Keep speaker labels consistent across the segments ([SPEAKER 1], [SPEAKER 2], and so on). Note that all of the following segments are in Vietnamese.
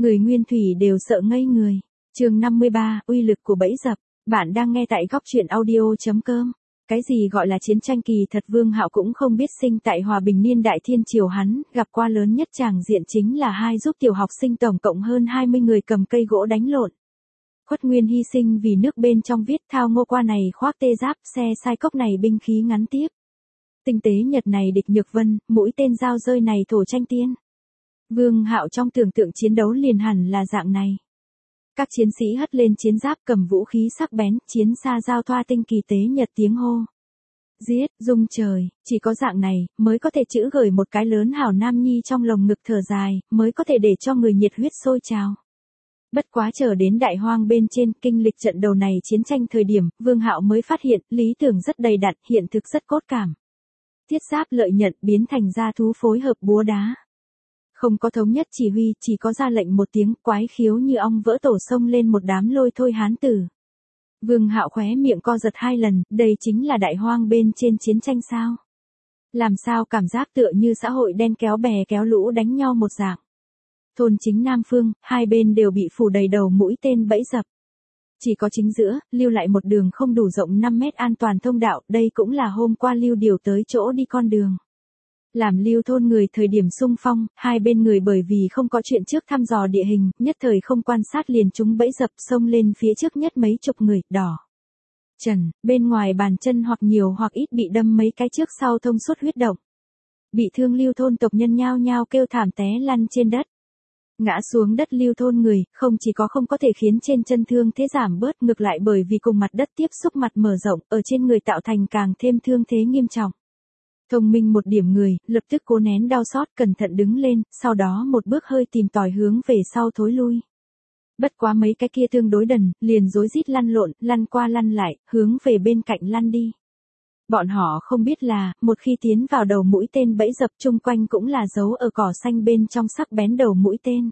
[SPEAKER 1] Người Nguyên Thủy đều sợ ngây người. Chương 53, uy lực của bẫy dập. Bạn đang nghe tại góc truyện audio.com. Cái gì gọi là chiến tranh kỳ thật, Vương Hạo cũng không biết. Sinh tại hòa bình niên đại thiên triều, hắn gặp qua lớn nhất tràng diện chính là hai giúp tiểu học sinh tổng cộng hơn 20 người cầm cây gỗ đánh lộn. Khuất Nguyên hy sinh vì nước, bên trong viết thao ngô qua này khoác tê giáp, xe sai cốc này binh khí ngắn tiếp. Tinh tế nhật này địch nhược vân, mũi tên dao rơi này thổ tranh tiên. Vương Hạo trong tưởng tượng chiến đấu liền hẳn là dạng này. Các chiến sĩ hất lên chiến giáp, cầm vũ khí sắc bén, chiến xa giao thoa tinh kỳ tế nhật tiếng hô. Giết, rung trời, chỉ có dạng này, mới có thể chữ gửi một cái lớn hảo nam nhi trong lồng ngực thở dài, mới có thể để cho người nhiệt huyết sôi trào. Bất quá chờ đến đại hoang bên trên, kinh lịch trận đầu này chiến tranh thời điểm, Vương Hạo mới phát hiện, lý tưởng rất đầy đặn, hiện thực rất cốt cảm. Thiết giáp lợi nhận biến thành gia thú phối hợp búa đá. Không có thống nhất chỉ huy, chỉ có ra lệnh một tiếng, quái khiếu như ong vỡ tổ xông lên một đám lôi thôi hán tử. Vương Hạo khóe miệng co giật 2 lần, đây chính là đại hoang bên trên chiến tranh sao? Làm sao cảm giác tựa như xã hội đen kéo bè kéo lũ đánh nhau một dạng. Thôn chính Nam Phương, hai bên đều bị phủ đầy đầu mũi tên bẫy dập. Chỉ có chính giữa, lưu lại một đường không đủ rộng 5 mét an toàn thông đạo, đây cũng là hôm qua lưu điều tới chỗ đi con đường. Làm lưu thôn người thời điểm xung phong, hai bên người bởi vì không có chuyện trước thăm dò địa hình, nhất thời không quan sát liền chúng bẫy dập, xông lên phía trước nhất mấy chục người, đỏ. Trần, bên ngoài bàn chân hoặc nhiều hoặc ít bị đâm mấy cái trước sau thông suốt huyết động. Bị thương lưu thôn tộc nhân nhao nhao kêu thảm té lăn trên đất. Ngã xuống đất lưu thôn người, không chỉ có không có thể khiến trên chân thương thế giảm bớt, ngược lại bởi vì cùng mặt đất tiếp xúc mặt mở rộng, ở trên người tạo thành càng thêm thương thế nghiêm trọng. Thông minh một điểm người, lập tức cố nén đau xót, cẩn thận đứng lên, sau đó một bước hơi tìm tòi hướng về sau thối lui. Bất quá mấy cái kia tương đối đần, liền rối rít lăn lộn, lăn qua lăn lại, hướng về bên cạnh lăn đi. Bọn họ không biết là, một khi tiến vào đầu mũi tên bẫy dập, chung quanh cũng là dấu ở cỏ xanh bên trong sắc bén đầu mũi tên.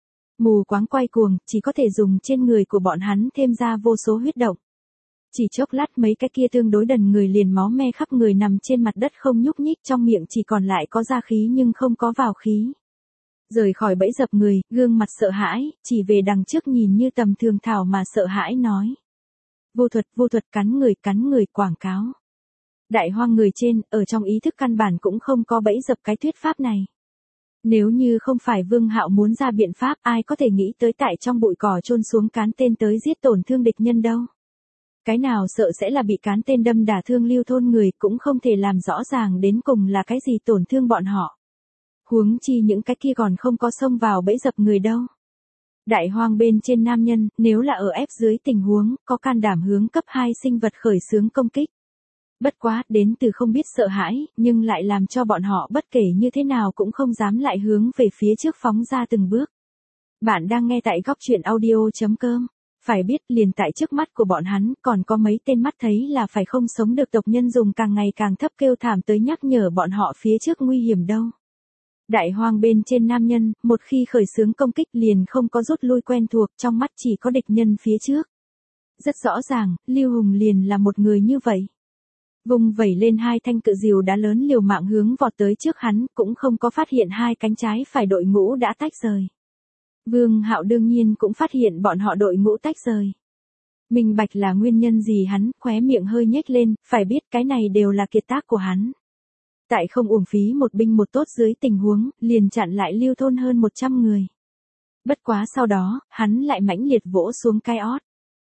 [SPEAKER 1] Mù quáng quay cuồng, chỉ có thể dùng trên người của bọn hắn thêm ra vô số huyết động. Chỉ chốc lát mấy cái kia tương đối đần người liền máu me khắp người nằm trên mặt đất không nhúc nhích, trong miệng chỉ còn lại có ra khí nhưng không có vào khí. Rời khỏi bẫy dập người, gương mặt sợ hãi, chỉ về đằng trước nhìn như tầm thường thảo mà sợ hãi nói. Vô thuật cắn người quảng cáo. Đại hoang người trên, ở trong ý thức căn bản cũng không có bẫy dập cái thuyết pháp này. Nếu như không phải Vương Hạo muốn ra biện pháp, ai có thể nghĩ tới tại trong bụi cỏ chôn xuống cán tên tới giết tổn thương địch nhân đâu. Cái nào sợ sẽ là bị cán tên đâm đả thương lưu thôn người, cũng không thể làm rõ ràng đến cùng là cái gì tổn thương bọn họ. Huống chi những cái kia còn không có xông vào bẫy dập người đâu. Đại hoang bên trên nam nhân, nếu là ở ép dưới tình huống, có can đảm hướng cấp 2 sinh vật khởi xướng công kích. Bất quá, đến từ không biết sợ hãi, nhưng lại làm cho bọn họ bất kể như thế nào cũng không dám lại hướng về phía trước phóng ra từng bước. Bạn đang nghe tại góc truyện audio.com. Phải biết liền tại trước mắt của bọn hắn còn có mấy tên mắt thấy là phải không sống được tộc nhân dùng càng ngày càng thấp kêu thảm tới nhắc nhở bọn họ phía trước nguy hiểm đâu. Đại hoang bên trên nam nhân, một khi khởi xướng công kích liền không có rút lui quen thuộc, trong mắt chỉ có địch nhân phía trước. Rất rõ ràng, Lưu Hùng liền là một người như vậy. Vùng vẩy lên hai thanh cự diều đá lớn liều mạng hướng vọt tới trước hắn, cũng không có phát hiện hai cánh trái phải đội ngũ đã tách rời. Vương Hạo đương nhiên cũng phát hiện bọn họ đội ngũ tách rời. Minh bạch là nguyên nhân gì, hắn khóe miệng hơi nhếch lên, phải biết cái này đều là kiệt tác của hắn. Tại không uổng phí một binh một tốt dưới tình huống, liền chặn lại lưu thôn hơn 100 người. Bất quá sau đó, hắn lại mãnh liệt vỗ xuống cái ót.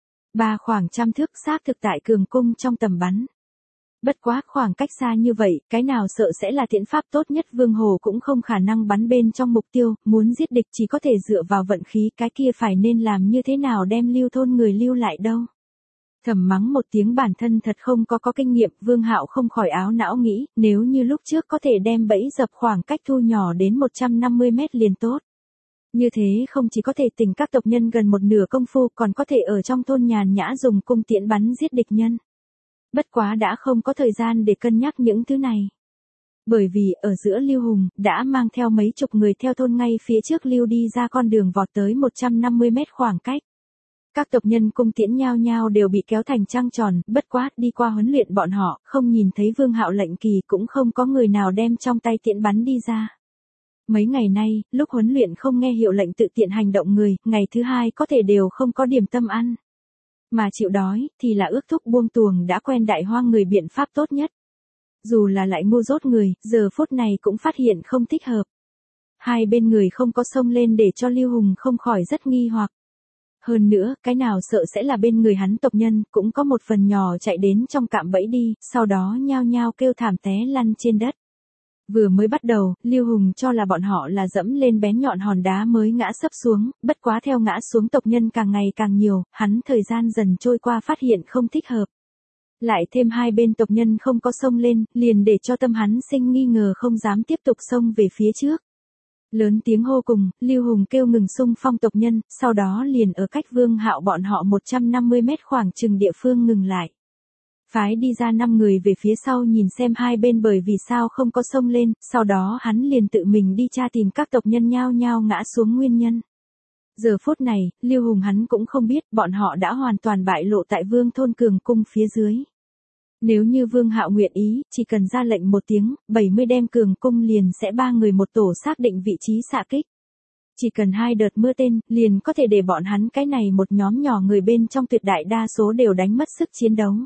[SPEAKER 1] Khoảng trăm thước xác thực tại cường cung trong tầm bắn. Bất quá khoảng cách xa như vậy, cái nào sợ sẽ là thiện pháp tốt nhất, Vương Hồ cũng không khả năng bắn bên trong mục tiêu, muốn giết địch chỉ có thể dựa vào vận khí, cái kia phải nên làm như thế nào đem lưu thôn người lưu lại đâu. Thầm mắng một tiếng bản thân thật không có kinh nghiệm, Vương Hạo không khỏi áo não nghĩ, nếu như lúc trước có thể đem bẫy dập khoảng cách thu nhỏ đến 150 mét liền tốt. Như thế không chỉ có thể tỉnh các tộc nhân gần một nửa công phu, còn có thể ở trong thôn nhàn nhã dùng cung tiễn bắn giết địch nhân. Bất quá đã không có thời gian để cân nhắc những thứ này. Bởi vì ở giữa Lưu Hùng đã mang theo mấy chục người theo thôn ngay phía trước lưu đi ra con đường vọt tới 150 mét khoảng cách. Các tộc nhân cung tiễn nhao nhao đều bị kéo thành trăng tròn, bất quá đi qua huấn luyện bọn họ, không nhìn thấy Vương Hạo lệnh kỳ, cũng không có người nào đem trong tay tiễn bắn đi ra. Mấy ngày nay, lúc huấn luyện không nghe hiệu lệnh tự tiện hành động người, ngày thứ hai có thể đều không có điểm tâm ăn. Mà chịu đói, thì là ước thúc buông tuồng đã quen đại hoang người biện pháp tốt nhất. Dù là lại ngu dốt người, giờ phút này cũng phát hiện không thích hợp. Hai bên người không có xông lên để cho Lưu Hùng không khỏi rất nghi hoặc. Hơn nữa, cái nào sợ sẽ là bên người hắn tộc nhân, cũng có một phần nhỏ chạy đến trong cạm bẫy đi, sau đó nhao nhao kêu thảm té lăn trên đất. Vừa mới bắt đầu, Lưu Hùng cho là bọn họ là dẫm lên bén nhọn hòn đá mới ngã sấp xuống, bất quá theo ngã xuống tộc nhân càng ngày càng nhiều, hắn thời gian dần trôi qua phát hiện không thích hợp. Lại thêm hai bên tộc nhân không có xông lên, liền để cho tâm hắn sinh nghi ngờ không dám tiếp tục xông về phía trước. Lớn tiếng hô cùng, Lưu Hùng kêu ngừng xung phong tộc nhân, sau đó liền ở cách Vương Hạo bọn họ 150 mét khoảng chừng địa phương ngừng lại. Phái đi ra 5 người về phía sau nhìn xem hai bên bởi vì sao không có xông lên, sau đó hắn liền tự mình đi tra tìm các tộc nhân nhao nhao ngã xuống nguyên nhân. Giờ phút này, Lưu Hùng hắn cũng không biết bọn họ đã hoàn toàn bại lộ tại Vương thôn cường cung phía dưới. Nếu như Vương Hạo nguyện ý, chỉ cần ra lệnh một tiếng, 70 đem cường cung liền sẽ 3 người một tổ xác định vị trí xạ kích. Chỉ cần 2 đợt mưa tên, liền có thể để bọn hắn cái này một nhóm nhỏ người bên trong tuyệt đại đa số đều đánh mất sức chiến đấu.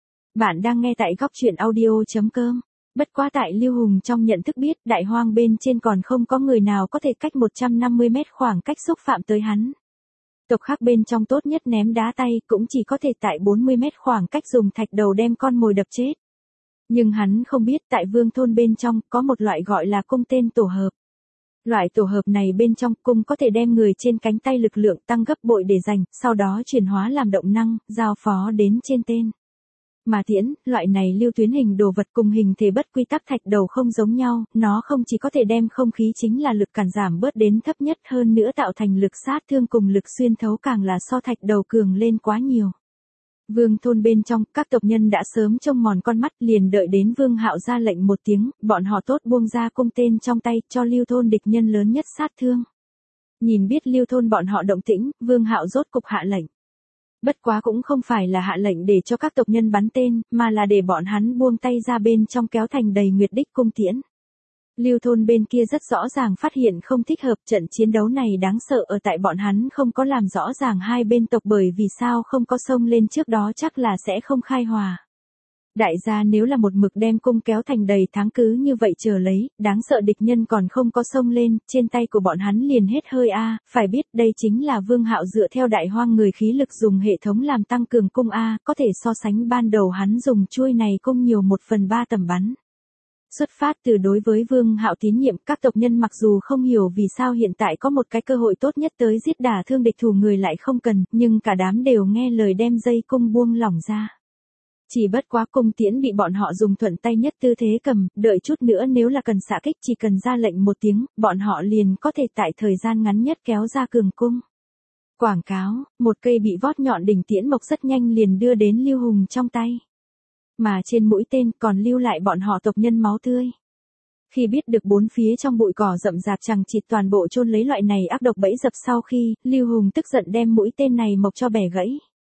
[SPEAKER 1] Bạn đang nghe tại góc truyện audio.com. Bất quá tại Lưu Hùng trong nhận thức biết đại hoang bên trên còn không có người nào có thể cách 150 mét khoảng cách xúc phạm tới hắn. Tộc khác bên trong tốt nhất ném đá tay cũng chỉ có thể tại 40 mét khoảng cách dùng thạch đầu đem con mồi đập chết. Nhưng hắn không biết tại Vương thôn bên trong có một loại gọi là cung tên tổ hợp. Loại tổ hợp này bên trong cung có thể đem người trên cánh tay lực lượng tăng gấp bội để dành, sau đó chuyển hóa làm động năng, giao phó đến trên tên. Mà tiễn, loại này lưu tuyến hình đồ vật cùng hình thể bất quy tắc thạch đầu không giống nhau, nó không chỉ có thể đem không khí chính là lực cản giảm bớt đến thấp nhất hơn nữa tạo thành lực sát thương cùng lực xuyên thấu càng là so thạch đầu cường lên quá nhiều. Vương thôn bên trong, các tộc nhân đã sớm trông mòn con mắt liền đợi đến Vương Hạo ra lệnh một tiếng, bọn họ tốt buông ra cung tên trong tay cho Lưu thôn địch nhân lớn nhất sát thương. Nhìn biết Lưu thôn bọn họ động tĩnh, Vương Hạo rốt cục hạ lệnh. Bất quá cũng không phải là hạ lệnh để cho các tộc nhân bắn tên, mà là để bọn hắn buông tay ra bên trong kéo thành đầy nguyệt đích cung tiễn. Lưu thôn bên kia rất rõ ràng phát hiện không thích hợp, trận chiến đấu này đáng sợ ở tại bọn hắn không có làm rõ ràng hai bên tộc bởi vì sao không có xông lên trước đó chắc là sẽ không khai hòa. Đại gia nếu là một mực đem cung kéo thành đầy tháng cứ như vậy chờ lấy, đáng sợ địch nhân còn không có xông lên, trên tay của bọn hắn liền hết hơi phải biết đây chính là Vương Hạo dựa theo đại hoang người khí lực dùng hệ thống làm tăng cường cung có thể so sánh ban đầu hắn dùng chuôi này cung nhiều 1/3 tầm bắn. Xuất phát từ đối với Vương Hạo tín nhiệm, các tộc nhân mặc dù không hiểu vì sao hiện tại có một cái cơ hội tốt nhất tới giết đả thương địch thủ người lại không cần, nhưng cả đám đều nghe lời đem dây cung buông lỏng ra. Chỉ bất quá cung tiễn bị bọn họ dùng thuận tay nhất tư thế cầm, đợi chút nữa nếu là cần xạ kích chỉ cần ra lệnh một tiếng, bọn họ liền có thể tại thời gian ngắn nhất kéo ra cường cung. Quảng cáo, một cây bị vót nhọn đỉnh tiễn mộc rất nhanh liền đưa đến Lưu Hùng trong tay. Mà trên mũi tên còn lưu lại bọn họ tộc nhân máu tươi. Khi biết được bốn phía trong bụi cỏ rậm rạp chằng chịt toàn bộ chôn lấy loại này ác độc bẫy dập sau khi, Lưu Hùng tức giận đem mũi tên này mộc cho bẻ gãy.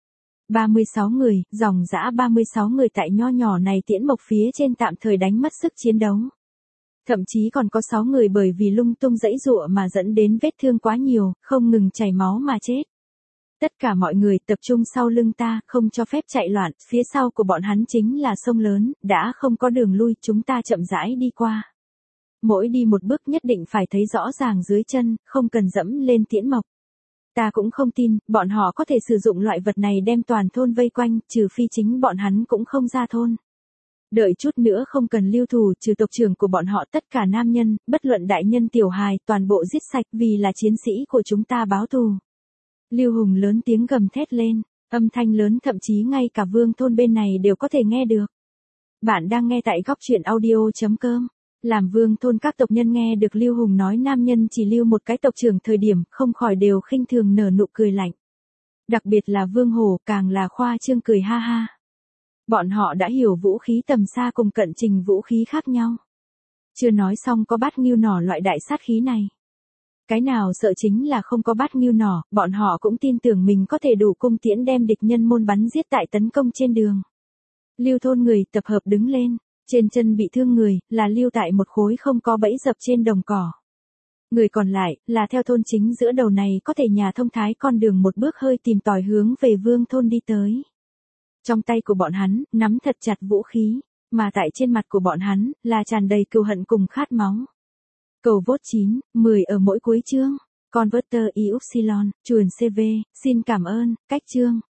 [SPEAKER 1] 36 người, dòng dã 36 người tại nho nhỏ này tiễn mộc phía trên tạm thời đánh mất sức chiến đấu. Thậm chí còn có 6 người bởi vì lung tung giãy giụa mà dẫn đến vết thương quá nhiều, không ngừng chảy máu mà chết. Tất cả mọi người tập trung sau lưng ta, không cho phép chạy loạn, phía sau của bọn hắn chính là sông lớn, đã không có đường lui, chúng ta chậm rãi đi qua. Mỗi đi một bước nhất định phải thấy rõ ràng dưới chân, không cần dẫm lên tiễn mộc. Ta cũng không tin, bọn họ có thể sử dụng loại vật này đem toàn thôn vây quanh, trừ phi chính bọn hắn cũng không ra thôn. Đợi chút nữa không cần lưu thủ, trừ tộc trưởng của bọn họ tất cả nam nhân, bất luận đại nhân tiểu hài, toàn bộ giết sạch vì là chiến sĩ của chúng ta báo thù. Lưu Hùng lớn tiếng gầm thét lên, âm thanh lớn thậm chí ngay cả Vương thôn bên này đều có thể nghe được. Bạn đang nghe tại góc truyện audio.com. Làm Vương thôn các tộc nhân nghe được Lưu Hùng nói nam nhân chỉ lưu một cái tộc trưởng thời điểm, không khỏi đều khinh thường nở nụ cười lạnh. Đặc biệt là Vương Hổ càng là khoa trương cười ha ha. Bọn họ đã hiểu vũ khí tầm xa cùng cận trình vũ khí khác nhau. Chưa nói xong có bát ngưu nỏ loại đại sát khí này. Cái nào sợ chính là không có bát ngưu nỏ, bọn họ cũng tin tưởng mình có thể đủ cung tiễn đem địch nhân môn bắn giết tại tấn công trên đường. Lưu thôn người tập hợp đứng lên, trên chân bị thương người, là lưu tại một khối không có bẫy dập trên đồng cỏ. Người còn lại, là theo thôn chính giữa đầu này có thể nhà thông thái con đường một bước hơi tìm tòi hướng về vương thôn đi tới. Trong tay của bọn hắn, nắm thật chặt vũ khí, mà tại trên mặt của bọn hắn, là tràn đầy cừu hận cùng khát máu. Cầu vote 9, 10 ở mỗi cuối chương. Converter Y Upsilon, chuồn CV, xin cảm ơn, cách chương.